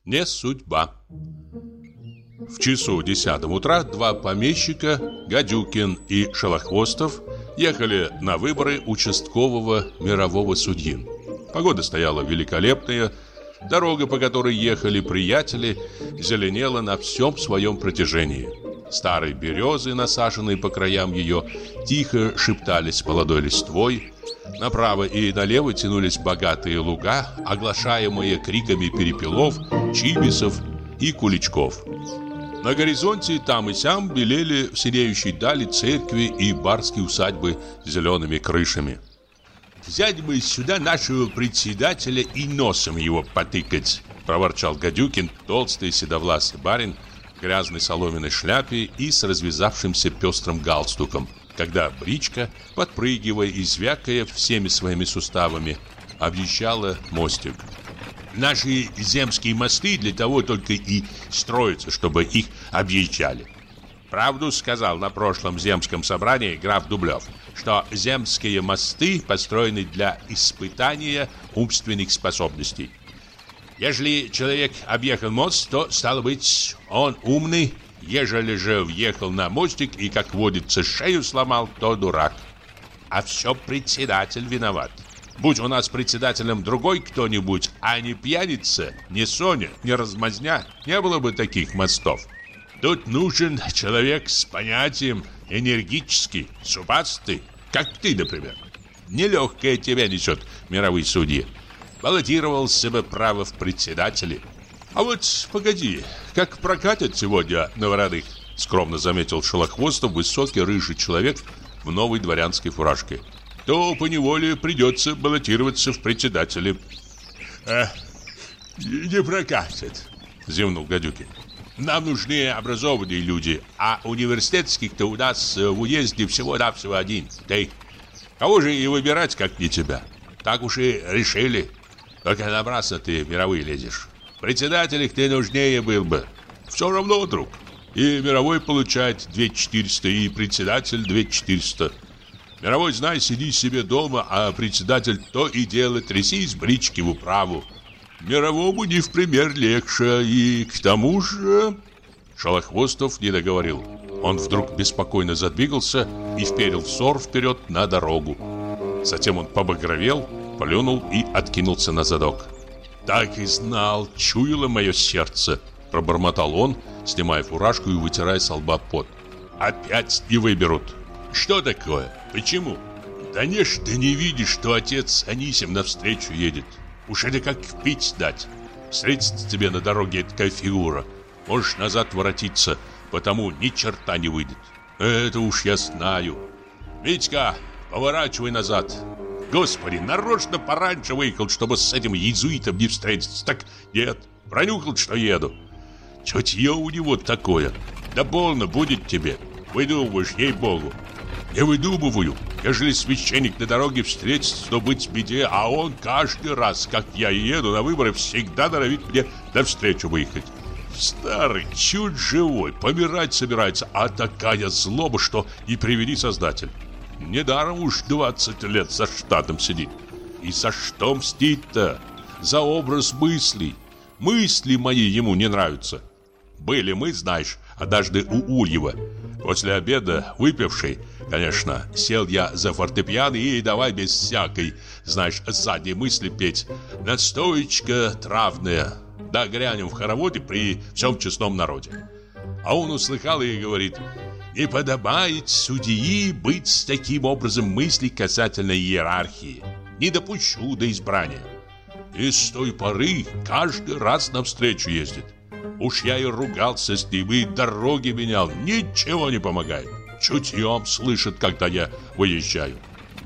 Не судьба. В часу 10 утра два помещика, Гадюкин и Шалохвостов, ехали на выборы участкового мирового судьи. Погода стояла великолепная, дорога, по которой ехали приятели, зеленела на всем своем протяжении. Старые березы, насаженные по краям ее, тихо шептались молодой листвой. Направо и налево тянулись богатые луга, оглашаемые криками перепелов, чибисов и куличков. На горизонте там и сям белели в синеющей дали церкви и барские усадьбы с зелеными крышами. «Взять бы сюда нашего председателя и носом его потыкать», — проворчал Гадюкин, толстый седовласый барин в грязной соломенной шляпе и с развязавшимся пестрым галстуком, когда бричка, подпрыгивая и звякая всеми своими суставами, объезжала мостик. «Наши земские мосты для того только и строятся, чтобы их объезжали. Правду сказал на прошлом земском собрании граф Дублев, что земские мосты построены для испытания умственных способностей. Ежели человек объехал мост, то, стало быть, он умный. Ежели же въехал на мостик и, как водится, шею сломал, то дурак. А все председатель виноват. Будь у нас председателем другой кто-нибудь, а не пьяница, не Соня, не размазня, не было бы таких мостов. Тут нужен человек с понятием, энергический, зубастый, как ты, например. Нелегкое тебя несет мировые судьи. Баллотировался бы право в председатели. А вот погоди, как прокатят сегодня на вороных, скромно заметил Шалохвостов, высокий рыжий человек в новой дворянской фуражке. То поневоле придется баллотироваться в председатели. Не прокатят, зевнул Гадюкин. Нам нужны образованные люди, а университетских-то у нас в уезде всего-навсего один. Ты. Кого же и выбирать, как не тебя? Так уж и решили. Только напрасно ты в мировые лезешь. В председателях ты нужнее был бы. Все равно, друг. И мировой получает 2400, и председатель 2400. Мировой, знай, сиди себе дома, а председатель то и дело тряси из брички в управу. Мировому не в пример легче, и к тому же... Шалохвостов не договорил. Он вдруг беспокойно задвигался и вперил взор вперед на дорогу. Затем он побагровел, плюнул и откинулся на задок. «Так и знал, чуяло мое сердце», — пробормотал он, снимая фуражку и вытирая со лба пот. «Опять не выберут. Что такое? Почему? Да не ж ты не видишь, что отец Анисим навстречу едет. Уж это как пить дать. Встретится тебе на дороге такая фигура. Можешь назад воротиться, потому ни черта не выйдет. Это уж я знаю. Митька, поворачивай назад. Господи, нарочно пораньше выехал, чтобы с этим иезуитом не встретиться. Так нет, пронюхал, что еду. Чутье у него такое. Да больно будет тебе. Выдумываешь, ей-богу. Не выдумываю. Ежели священник на дороге встретится, то быть в беде, а он каждый раз, как я еду на выборы, всегда норовит мне навстречу выехать. Старый, чуть живой, помирать собирается, а такая злоба, что не приведи создатель. Недаром уж 20 лет за штатом сидит. И за что мстить-то? За образ мыслей. Мысли мои ему не нравятся. Были мы, знаешь, однажды у Ульева. После обеда, выпивший, конечно, сел я за фортепиано и давай без всякой, знаешь, задней мысли петь. Настоечка травная. Да грянем в хороводе при всем честном народе. А он услыхал и говорит: не подобает судьи быть с таким образом мыслей касательно иерархии. Не допущу до избрания. И с той поры каждый раз навстречу ездит. Уж я и ругался с ним, и дороги менял. Ничего не помогает. Чутьем слышит, когда я выезжаю.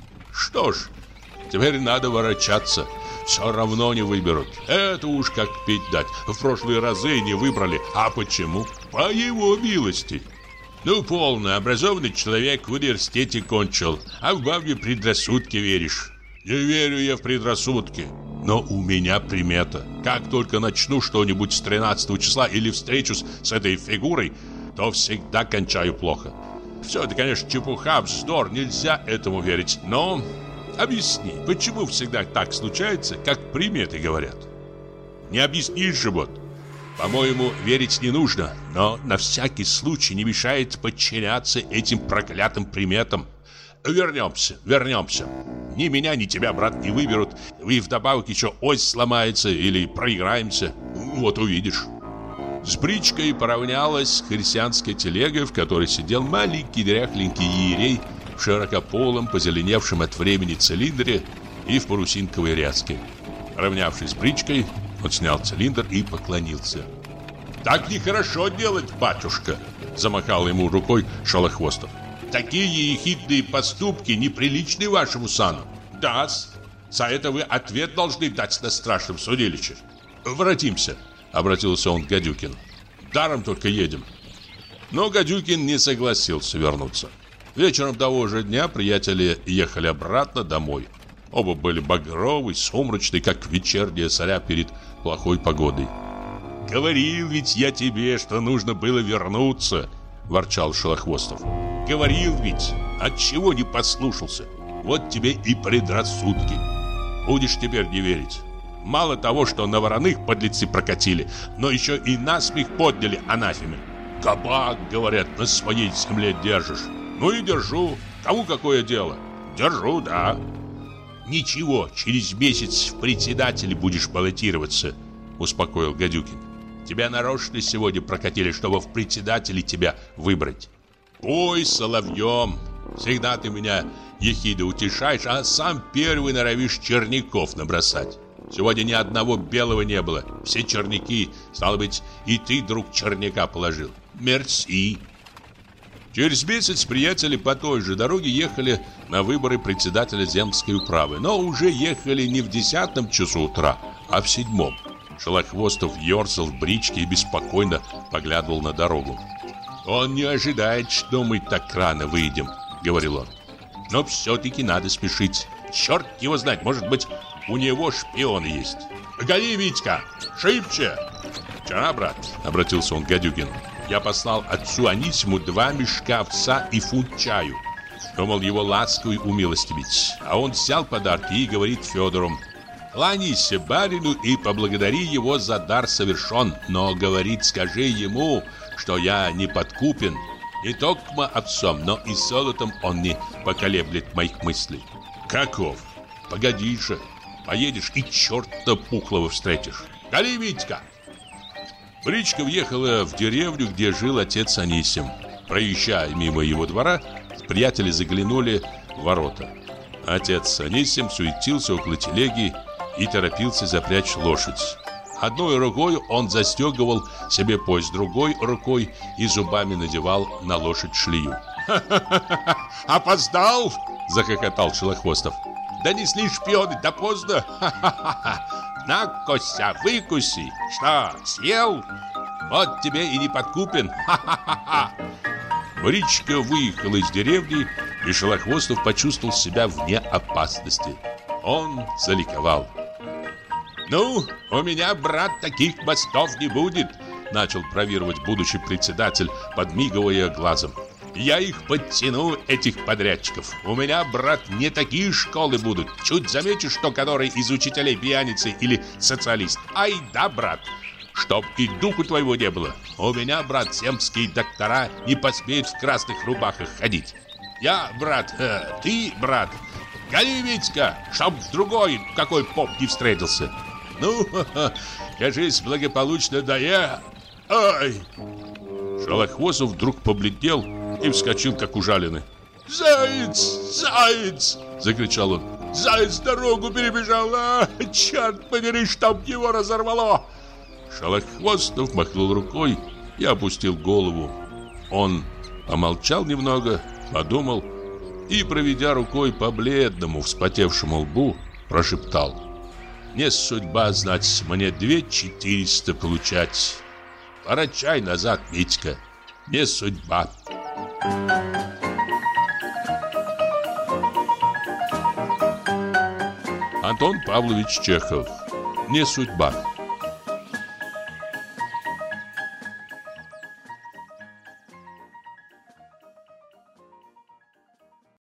Что ж, теперь надо ворочаться. Все равно не выберут. Это уж как пить дать. В прошлые разы не выбрали. А почему? По его милости. Ну, полно, образованный человек в университете кончил, а в бабьи предрассудки веришь. Не верю я в предрассудки. Но у меня примета. Как только начну что-нибудь с 13 числа или встречусь с этой фигурой, то всегда кончаю плохо. Все это, конечно, чепуха, вздор, нельзя этому верить. Но объясни, почему всегда так случается, как приметы говорят? Не объяснишь же вот. По-моему, верить не нужно, но на всякий случай не мешает подчиняться этим проклятым приметам. Вернемся. Ни меня, ни тебя, брат, не выберут. И вдобавок еще ось сломается или проиграемся. Вот увидишь. С бричкой поравнялась христианская телега, в которой сидел маленький дряхленький иерей в широкополом, позеленевшем от времени цилиндре и в парусинковой ряске. Равнявшись с бричкой, он снял цилиндр и поклонился. «Так нехорошо делать, батюшка!» — замахал ему рукой Шалохвостов. «Такие ехидные поступки неприличны вашему сану. Да-с, за это вы ответ должны дать на страшном судилище. Воротимся!» — обратился он к Гадюкину. «Даром только едем». Но Гадюкин не согласился вернуться. Вечером того же дня приятели ехали обратно домой. Оба были багровы, сумрачны, как вечерняя заря перед плохой погодой. «Говорил ведь я тебе, что нужно было вернуться», — ворчал Шалохвостов. «Говорил ведь, отчего не послушался? Вот тебе и предрассудки. Будешь теперь не верить. Мало того, что на вороных подлецы прокатили, но еще и насмех подняли анафеме. Кабак, говорят, на своей земле держишь. Ну и держу. Кому какое дело? Держу, да. Ничего, через месяц в председатели будешь баллотироваться», — успокоил Гадюкин. «Тебя нарочно сегодня прокатили, чтобы в председатели тебя выбрать. Ой, соловьем, всегда ты меня ехидо утешаешь, а сам первый норовишь черняков набросать. Сегодня ни одного белого не было, все черняки, стало быть, и ты, друг, черняка положил. Мерси». Через месяц приятели по той же дороге ехали на выборы председателя земской управы, но уже ехали не в 10 часу утра, а в 7. Шалохвостов ерзал в бричке и беспокойно поглядывал на дорогу. «Он не ожидает, что мы так рано выйдем», — говорил он. «Но все-таки надо спешить. Черт его знает, может быть, у него шпион есть. Гони, Витька, шибче!» «Вчера, брат», — обратился он к Гадюкину, — «я послал отцу Анисиму 2 мешка овса и фунт чаю. Думал его ласково умилостивить. А он взял подарки и говорит Федору: кланяйся барину и поблагодари его за дар совершен, но, говорит, скажи ему, что я не подкупен. Не только отцом, но и золотом он не поколеблет моих мыслей». «Каков? Погоди же, поедешь и черта пухлого встретишь. Гони, Витька!» Бричка въехала в деревню, где жил отец Анисим. Проезжая мимо его двора, приятели заглянули в ворота. Отец Анисим суетился около телеги и торопился запрячь лошадь. Одной рукой он застегивал себе пояс, другой рукой и зубами надевал на лошадь шлею. «Ха-ха-ха! Опоздал!» — захохотал Шалохвостов. «Донесли шпионы, да поздно! Ха-ха-ха! На, Костя, выкуси! Что, съел? Вот тебе и не подкупен! Ха-ха-ха!» Бричка выехала из деревни, и Шалохвостов почувствовал себя вне опасности. Он заликовал. «Ну, у меня, брат, таких мостов не будет», — начал бравировать будущий председатель, подмигивая глазом. «Я их подтяну, этих подрядчиков. У меня, брат, не такие школы будут. Чуть заметишь, что который из учителей пьяницы или социалист. Ай да, брат, чтоб и духу твоего не было. У меня, брат, земские доктора не посмеют в красных рубахах ходить. Я, брат, ты, брат, гони, Витька, чтоб другой какой поп не встретился. Ну, кажись, благополучно доехал. Ай!» Шалохвостов вдруг побледнел и вскочил, как ужаленный. «Заяц! Заяц!» — закричал он. «Заяц дорогу перебежал! Черт подери, чтоб его разорвало!» Шалохвостов махнул рукой и опустил голову. Он помолчал немного, подумал и, проведя рукой по бледному, вспотевшему лбу, прошептал: «Не судьба, знать, мне 2400 получать. Пора чай назад, Митька, не судьба». Антон Павлович Чехов. «Не судьба».